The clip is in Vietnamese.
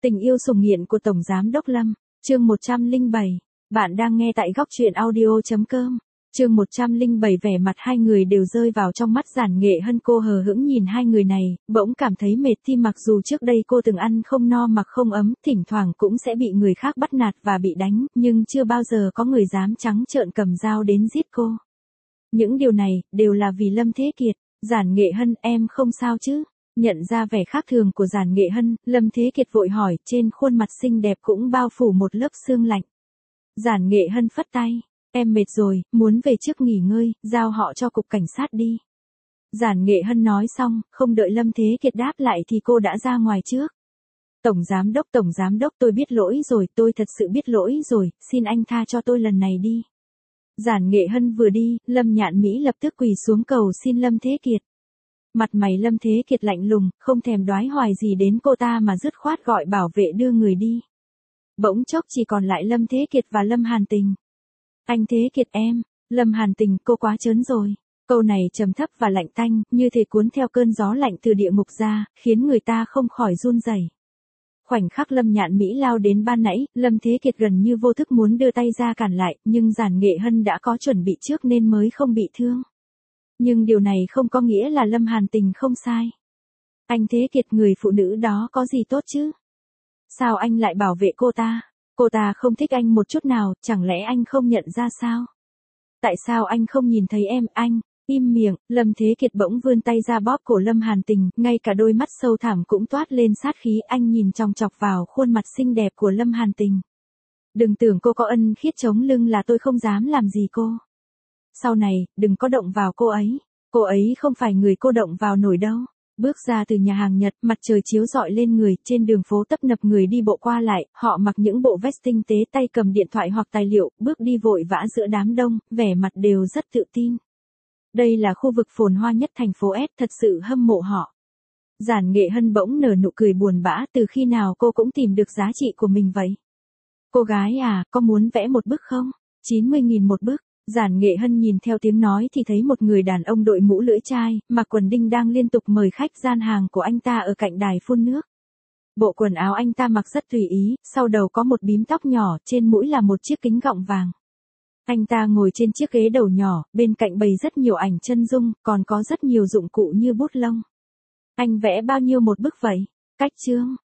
Tình yêu sủng nghiện của Tổng Giám Đốc Lâm, chương 107. Bạn đang nghe tại góc truyện audio.com. Chương 107 vẻ mặt hai người đều rơi vào trong mắt Giản Nghệ Hân, cô hờ hững nhìn hai người này, bỗng cảm thấy mệt thì mặc dù trước đây cô từng ăn không no mặc không ấm, thỉnh thoảng cũng sẽ bị người khác bắt nạt và bị đánh, nhưng chưa bao giờ có người dám trắng trợn cầm dao đến giết cô. Những điều này, đều là vì Lâm Thế Kiệt. Giản Nghệ Hân, em không sao chứ? Nhận ra vẻ khác thường của Giản Nghệ Hân, Lâm Thế Kiệt vội hỏi, trên khuôn mặt xinh đẹp cũng bao phủ một lớp sương lạnh. Giản Nghệ Hân phất tay, em mệt rồi, muốn về trước nghỉ ngơi, giao họ cho cục cảnh sát đi. Giản Nghệ Hân nói xong, không đợi Lâm Thế Kiệt đáp lại thì cô đã ra ngoài trước. Tổng giám đốc tôi biết lỗi rồi, tôi thật sự biết lỗi rồi, xin anh tha cho tôi lần này đi. Giản Nghệ Hân vừa đi, Lâm Nhạn Mỹ lập tức quỳ xuống cầu xin Lâm Thế Kiệt. Mặt mày Lâm Thế Kiệt lạnh lùng, không thèm đoái hoài gì đến cô ta mà dứt khoát gọi bảo vệ đưa người đi. Bỗng chốc chỉ còn lại Lâm Thế Kiệt và Lâm Hàn Tình. Anh Thế Kiệt em, Lâm Hàn Tình, cô quá trớn rồi. Câu này trầm thấp và lạnh tanh, như thể cuốn theo cơn gió lạnh từ địa ngục ra, khiến người ta không khỏi run rẩy. Khoảnh khắc Lâm Nhạn Mỹ lao đến ban nãy, Lâm Thế Kiệt gần như vô thức muốn đưa tay ra cản lại, nhưng Giản Nghệ Hân đã có chuẩn bị trước nên mới không bị thương. Nhưng điều này không có nghĩa là Lâm Hàn Tình không sai. Anh Thế Kiệt, người phụ nữ đó có gì tốt chứ? Sao anh lại bảo vệ cô ta? Cô ta không thích anh một chút nào, chẳng lẽ anh không nhận ra sao? Tại sao anh không nhìn thấy em, anh? Im miệng, Lâm Thế Kiệt bỗng vươn tay ra bóp cổ Lâm Hàn Tình, ngay cả đôi mắt sâu thẳm cũng toát lên sát khí, anh nhìn chòng chọc vào khuôn mặt xinh đẹp của Lâm Hàn Tình. Đừng tưởng cô có ân khiết chống lưng là tôi không dám làm gì cô. Sau này, đừng có động vào cô ấy không phải người cô động vào nổi đâu. Bước ra từ nhà hàng Nhật, mặt trời chiếu rọi lên người, trên đường phố tấp nập người đi bộ qua lại, họ mặc những bộ vest tinh tế, tay cầm điện thoại hoặc tài liệu, bước đi vội vã giữa đám đông, vẻ mặt đều rất tự tin. Đây là khu vực phồn hoa nhất thành phố S, thật sự hâm mộ họ. Giản Nghệ Hân bỗng nở nụ cười buồn bã, từ khi nào cô cũng tìm được giá trị của mình vậy? Cô gái à, có muốn vẽ một bức không? 90.000 một bức. Giản Nghệ Hân nhìn theo tiếng nói thì thấy một người đàn ông đội mũ lưỡi chai, mặc quần đinh đang liên tục mời khách gian hàng của anh ta ở cạnh đài phun nước. Bộ quần áo anh ta mặc rất tùy ý, sau đầu có một bím tóc nhỏ, trên mũi là một chiếc kính gọng vàng. Anh ta ngồi trên chiếc ghế đầu nhỏ, bên cạnh bày rất nhiều ảnh chân dung, còn có rất nhiều dụng cụ như bút lông. Anh vẽ bao nhiêu một bức vậy? Cách chương.